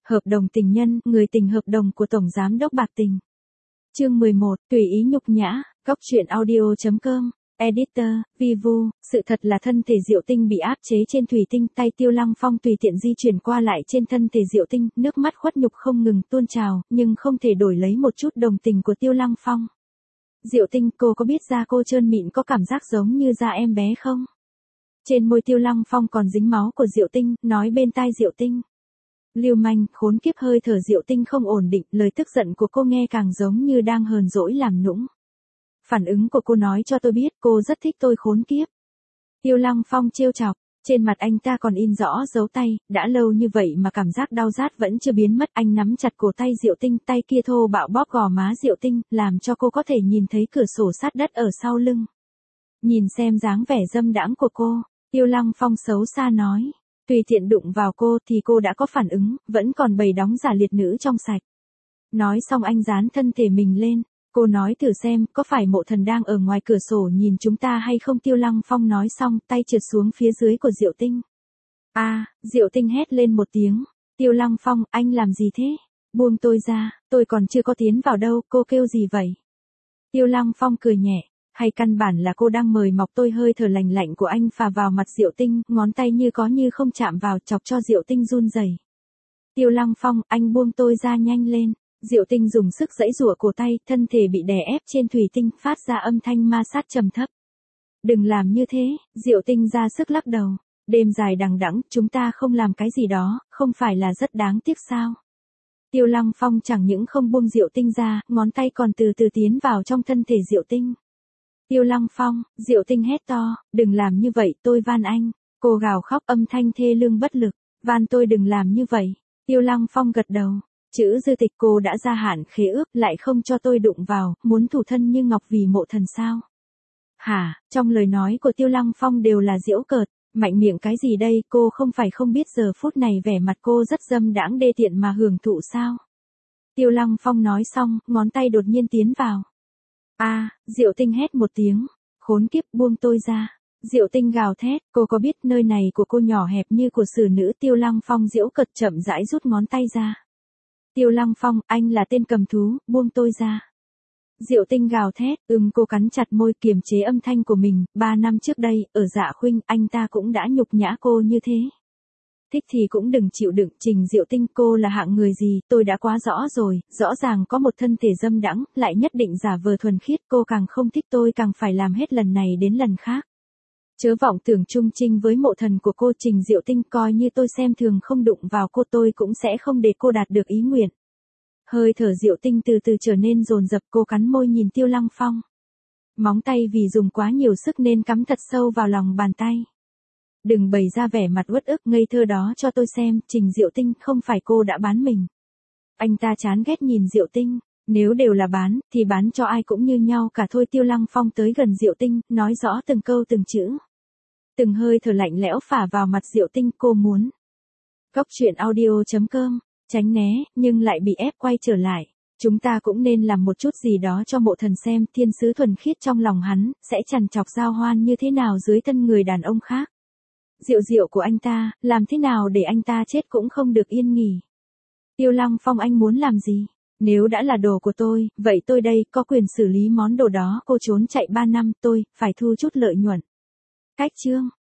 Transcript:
Hợp đồng tình nhân, người tình hợp đồng của Tổng Giám đốc Bạc Tình. Chương 11, tùy ý nhục nhã, góc truyện audio.com, editor, Vivu, sự thật là thân thể Diệu Tinh bị áp chế trên thủy tinh, tay Tiêu Lăng Phong tùy tiện di chuyển qua lại trên thân thể Diệu Tinh, nước mắt khuất nhục không ngừng tuôn trào, nhưng không thể đổi lấy một chút đồng tình của Tiêu Lăng Phong. Diệu Tinh, cô có biết da cô trơn mịn có cảm giác giống như da em bé không? Trên môi Tiêu Lăng Phong còn dính máu của Diệu Tinh, nói bên tai Diệu Tinh. Lưu manh, khốn kiếp, hơi thở Diệu Tinh không ổn định, lời tức giận của cô nghe càng giống như đang hờn dỗi làm nũng. Phản ứng của cô nói cho tôi biết cô rất thích tôi khốn kiếp. Tiêu Lăng Phong trêu chọc, trên mặt anh ta còn in rõ dấu tay, đã lâu như vậy mà cảm giác đau rát vẫn chưa biến mất. Anh nắm chặt cổ tay Diệu Tinh, tay kia thô bạo bóp gò má Diệu Tinh, làm cho cô có thể nhìn thấy cửa sổ sát đất ở sau lưng. Nhìn xem dáng vẻ dâm đãng của cô, Tiêu Lăng Phong xấu xa nói. Tùy tiện đụng vào cô thì cô đã có phản ứng, vẫn còn bày đóng giả liệt nữ trong sạch. Nói xong anh dán thân thể mình lên, cô nói thử xem có phải Mộ Thần đang ở ngoài cửa sổ nhìn chúng ta hay không. Tiêu Lăng Phong nói xong tay trượt xuống phía dưới của Diệu Tinh. Diệu Tinh hét lên một tiếng. Tiêu Lăng Phong, anh làm gì thế? Buông tôi ra, tôi còn chưa có tiến vào đâu, cô kêu gì vậy? Tiêu Lăng Phong cười nhẹ. Hay căn bản là cô đang mời mọc tôi. Hơi thở lạnh lạnh của anh phả vào mặt Diệu Tinh, ngón tay như có như không chạm vào, chọc cho Diệu Tinh run rẩy. Tiêu Lăng Phong, anh buông tôi ra nhanh lên. Diệu Tinh dùng sức giãy giụa cổ tay, thân thể bị đè ép trên thủy tinh, phát ra âm thanh ma sát trầm thấp. Đừng làm như thế, Diệu Tinh ra sức lắc đầu. Đêm dài đằng đẵng, chúng ta không làm cái gì đó, không phải là rất đáng tiếc sao? Tiêu Lăng Phong chẳng những không buông Diệu Tinh ra, ngón tay còn từ từ tiến vào trong thân thể Diệu Tinh. Tiêu Lăng Phong, Diệu Tinh hét to, đừng làm như vậy, tôi van anh. Cô gào khóc âm thanh thê lương bất lực, van tôi đừng làm như vậy. Tiêu Lăng Phong gật đầu, chữ dư tịch cô đã gia hạn khế ước, lại không cho tôi đụng vào, muốn thủ thân như ngọc vì Mộ Thần sao? Hả, trong lời nói của Tiêu Lăng Phong đều là giễu cợt, mạnh miệng cái gì đây, cô không phải không biết giờ phút này vẻ mặt cô rất dâm đãng đê tiện mà hưởng thụ sao? Tiêu Lăng Phong nói xong, ngón tay đột nhiên tiến vào. Diệu Tinh hét một tiếng, khốn kiếp, buông tôi ra. Diệu Tinh gào thét, cô có biết nơi này của cô nhỏ hẹp như của xử nữ? Tiêu Lăng Phong giễu cợt chậm rãi rút ngón tay ra. Tiêu Lăng Phong, anh là tên cầm thú, buông tôi ra. Diệu Tinh gào thét, cô cắn chặt môi kiềm chế âm thanh của mình. 3 năm trước đây, ở Dạ Khuynh, anh ta cũng đã nhục nhã cô như thế. Thích thì cũng đừng chịu đựng. Trình Diệu Tinh, cô là hạng người gì, tôi đã quá rõ rồi, rõ ràng có một thân thể dâm đãng, lại nhất định giả vờ thuần khiết. Cô càng không thích tôi càng phải làm hết lần này đến lần khác. Chớ vọng tưởng chung chinh với Mộ Thần của cô. Trình Diệu Tinh, coi như tôi xem thường không đụng vào cô, tôi cũng sẽ không để cô đạt được ý nguyện. Hơi thở Diệu Tinh từ từ trở nên dồn dập, cô cắn môi nhìn Tiêu Lăng Phong. Móng tay vì dùng quá nhiều sức nên cắm thật sâu vào lòng bàn tay. Đừng bày ra vẻ mặt uất ức ngây thơ đó cho tôi xem. Trình Diệu Tinh, không phải cô đã bán mình. Anh ta chán ghét nhìn Diệu Tinh. Nếu đều là bán, thì bán cho ai cũng như nhau cả thôi. Tiêu Lăng Phong tới gần Diệu Tinh, nói rõ từng câu từng chữ. Từng hơi thở lạnh lẽo phả vào mặt Diệu Tinh. Cô muốn. Góc truyện audio.com, tránh né, nhưng lại bị ép quay trở lại. Chúng ta cũng nên làm một chút gì đó cho Mộ Thần xem. Thiên sứ thuần khiết trong lòng hắn, sẽ trằn trọc giao hoan như thế nào dưới thân người đàn ông khác. Diệu diệu của anh ta, làm thế nào để anh ta chết cũng không được yên nghỉ. Tiêu Lăng Phong, anh muốn làm gì? Nếu đã là đồ của tôi, vậy tôi đây, có quyền xử lý món đồ đó. Cô trốn chạy 3 năm, tôi, phải thu chút lợi nhuận. Cách chương.